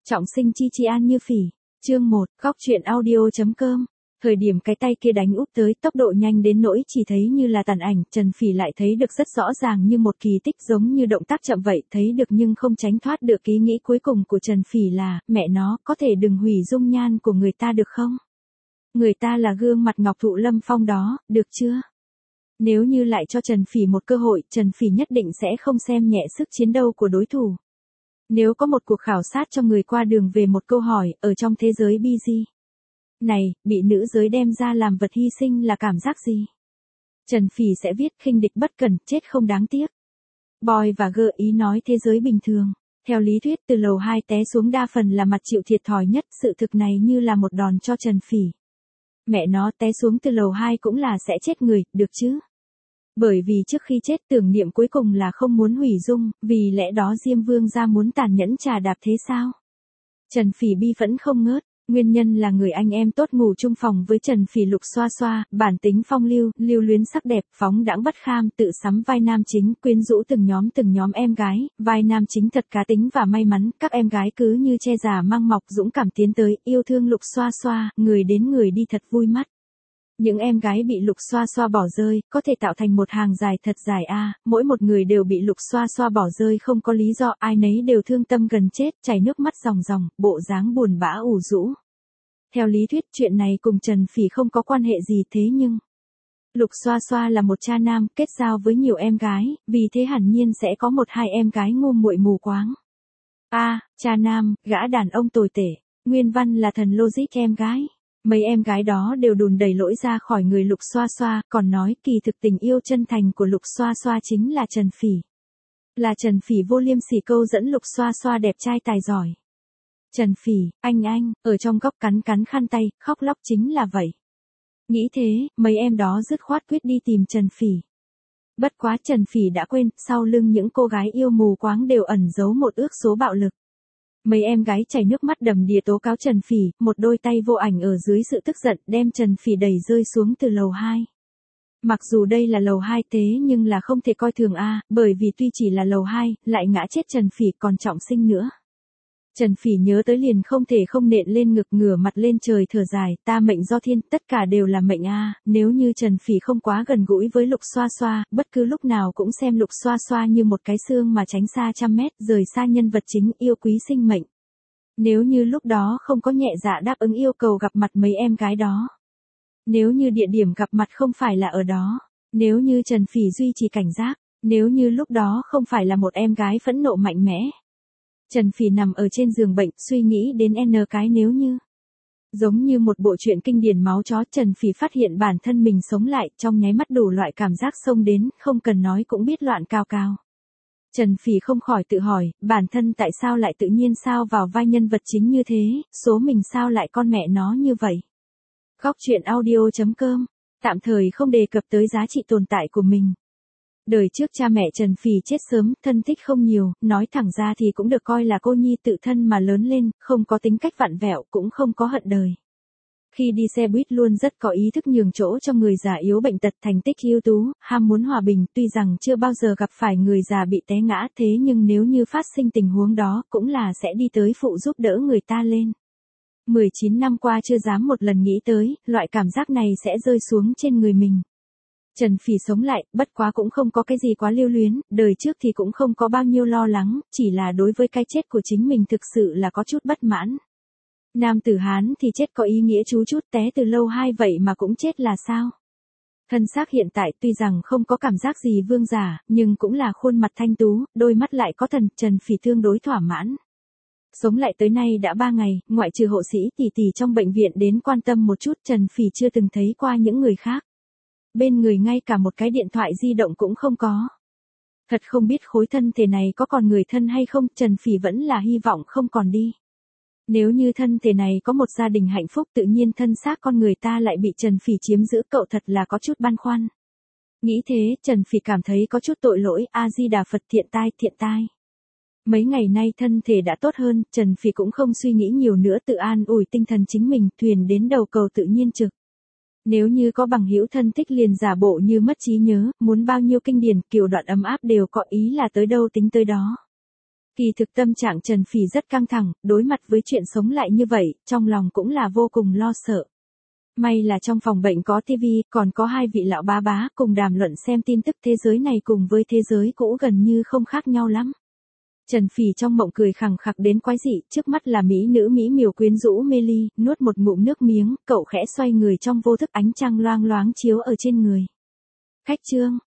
Trọng sinh chi chi an như phỉ. Chương 1, góc truyện audio.com. Thời điểm cái tay kia đánh úp tới, tốc độ nhanh đến nỗi chỉ thấy như là tàn ảnh, Trần Phỉ lại thấy được rất rõ ràng như một kỳ tích, giống như động tác chậm vậy, thấy được nhưng không tránh thoát được ý nghĩ cuối cùng của Trần Phỉ là, mẹ nó, có thể đừng hủy dung nhan của người ta được không? Người ta là gương mặt Ngọc Thụ Lâm Phong đó, được chưa? Nếu như lại cho Trần Phỉ một cơ hội, Trần Phỉ nhất định sẽ không xem nhẹ sức chiến đấu của đối thủ. Nếu có một cuộc khảo sát cho người qua đường về một câu hỏi, ở trong thế giới BG này, bị nữ giới đem ra làm vật hy sinh là cảm giác gì? Trần Phỉ sẽ viết khinh địch bất cẩn, chết không đáng tiếc. Boy và gợi ý nói thế giới bình thường. Theo lý thuyết từ lầu 2 té xuống đa phần là mặt chịu thiệt thòi nhất, sự thực này như là một đòn cho Trần Phỉ. Mẹ nó, té xuống từ lầu 2 cũng là sẽ chết người, được chứ? Bởi vì trước khi chết tưởng niệm cuối cùng là không muốn hủy dung, vì lẽ đó Diêm Vương gia muốn tàn nhẫn trà đạp thế sao? Trần Phỉ bi phẫn không ngớt, nguyên nhân là người anh em tốt ngủ chung phòng với Trần Phỉ Lục Xoa Xoa, bản tính phong lưu, lưu luyến sắc đẹp, phóng đãng bất kham, tự sắm vai nam chính, quyến rũ từng nhóm em gái, vai nam chính thật cá tính và may mắn, các em gái cứ như che già mang mọc dũng cảm tiến tới, yêu thương Lục Xoa Xoa, người đến người đi thật vui mắt. Những em gái bị Lục Xoa Xoa bỏ rơi, có thể tạo thành một hàng dài thật dài a, mỗi một người đều bị Lục Xoa Xoa bỏ rơi không có lý do, ai nấy đều thương tâm gần chết, chảy nước mắt ròng ròng, bộ dáng buồn bã ủ rũ. Theo lý thuyết chuyện này cùng Trần Phỉ không có quan hệ gì thế nhưng Lục Xoa Xoa là một cha nam, kết giao với nhiều em gái, vì thế hẳn nhiên sẽ có một hai em gái ngu muội mù quáng. Cha nam, gã đàn ông tồi tệ, nguyên văn là thần logic em gái. Mấy em gái đó đều đùn đẩy lỗi ra khỏi người Lục Xoa Xoa, còn nói kỳ thực tình yêu chân thành của Lục Xoa Xoa chính là Trần Phỉ. Là Trần Phỉ vô liêm sỉ câu dẫn Lục Xoa Xoa đẹp trai tài giỏi. Trần Phỉ, anh, ở trong góc cắn khăn tay, khóc lóc chính là vậy. Nghĩ thế, mấy em đó dứt khoát quyết đi tìm Trần Phỉ. Bất quá Trần Phỉ đã quên, sau lưng những cô gái yêu mù quáng đều ẩn giấu một ước số bạo lực. Mấy em gái chảy nước mắt đầm đìa tố cáo Trần Phỉ, một đôi tay vô ảnh ở dưới sự tức giận đem Trần Phỉ đẩy rơi xuống từ lầu 2. Mặc dù đây là lầu 2 thế nhưng là không thể coi thường bởi vì tuy chỉ là lầu 2, lại ngã chết Trần Phỉ còn trọng sinh nữa. Trần Phỉ nhớ tới liền không thể không nện lên ngực ngửa mặt lên trời thở dài, ta mệnh do thiên, tất cả đều là mệnh nếu như Trần Phỉ không quá gần gũi với Lục Xoa Xoa, bất cứ lúc nào cũng xem Lục Xoa Xoa như một cái xương mà tránh xa trăm mét, rời xa nhân vật chính yêu quý sinh mệnh. Nếu như lúc đó không có nhẹ dạ đáp ứng yêu cầu gặp mặt mấy em gái đó. Nếu như địa điểm gặp mặt không phải là ở đó. Nếu như Trần Phỉ duy trì cảnh giác. Nếu như lúc đó không phải là một em gái phẫn nộ mạnh mẽ. Trần Phỉ nằm ở trên giường bệnh, suy nghĩ đến n cái nếu như. Giống như một bộ truyện kinh điển máu chó, Trần Phỉ phát hiện bản thân mình sống lại, trong nháy mắt đủ loại cảm giác xông đến, không cần nói cũng biết loạn cao cao. Trần Phỉ không khỏi tự hỏi, bản thân tại sao lại tự nhiên sao vào vai nhân vật chính như thế, số mình sao lại con mẹ nó như vậy. Góc truyện audio.com, tạm thời không đề cập tới giá trị tồn tại của mình. Đời trước cha mẹ Trần Phỉ chết sớm, thân thích không nhiều, nói thẳng ra thì cũng được coi là cô nhi tự thân mà lớn lên, không có tính cách vặn vẹo, cũng không có hận đời. Khi đi xe buýt luôn rất có ý thức nhường chỗ cho người già yếu bệnh tật, thành tích ưu tú, ham muốn hòa bình, tuy rằng chưa bao giờ gặp phải người già bị té ngã thế nhưng nếu như phát sinh tình huống đó cũng là sẽ đi tới phụ giúp đỡ người ta lên. 19 năm qua chưa dám một lần nghĩ tới, loại cảm giác này sẽ rơi xuống trên người mình. Trần Phỉ sống lại, bất quá cũng không có cái gì quá lưu luyến, đời trước thì cũng không có bao nhiêu lo lắng, chỉ là đối với cái chết của chính mình thực sự là có chút bất mãn. Nam tử Hán thì chết có ý nghĩa chú chút té từ lâu 2 vậy mà cũng chết là sao? Thân xác hiện tại tuy rằng không có cảm giác gì vương giả, nhưng cũng là khuôn mặt thanh tú, đôi mắt lại có thần, Trần Phỉ tương đối thỏa mãn. Sống lại tới nay đã 3 ngày, ngoại trừ hộ sĩ tỷ trong bệnh viện đến quan tâm một chút, Trần Phỉ chưa từng thấy qua những người khác. Bên người ngay cả một cái điện thoại di động cũng không có. Thật không biết khối thân thể này có còn người thân hay không, Trần Phỉ vẫn là hy vọng không còn đi. Nếu như thân thể này có một gia đình hạnh phúc tự nhiên thân xác con người ta lại bị Trần Phỉ chiếm giữ, cậu thật là có chút băn khoăn. Nghĩ thế, Trần Phỉ cảm thấy có chút tội lỗi, A-di-đà Phật, thiện tai. Mấy ngày nay thân thể đã tốt hơn, Trần Phỉ cũng không suy nghĩ nhiều nữa, tự an ủi tinh thần chính mình, thuyền đến đầu cầu tự nhiên trực. Nếu như có bằng hữu thân thích liền giả bộ như mất trí nhớ, muốn bao nhiêu kinh điển, kiểu đoạn ấm áp đều có ý là tới đâu tính tới đó. Kỳ thực tâm trạng Trần Phỉ rất căng thẳng, đối mặt với chuyện sống lại như vậy, trong lòng cũng là vô cùng lo sợ. May là trong phòng bệnh có tivi, còn có hai vị lão bá bá cùng đàm luận xem tin tức thế giới này cùng với thế giới cũ gần như không khác nhau lắm. Trần Phỉ trong mộng cười khằng khặc đến quái dị, trước mắt là mỹ nữ mỹ miều quyến rũ mê ly, nuốt một ngụm nước miếng, cậu khẽ xoay người trong vô thức ánh trăng loang loáng chiếu ở trên người. Khách trương,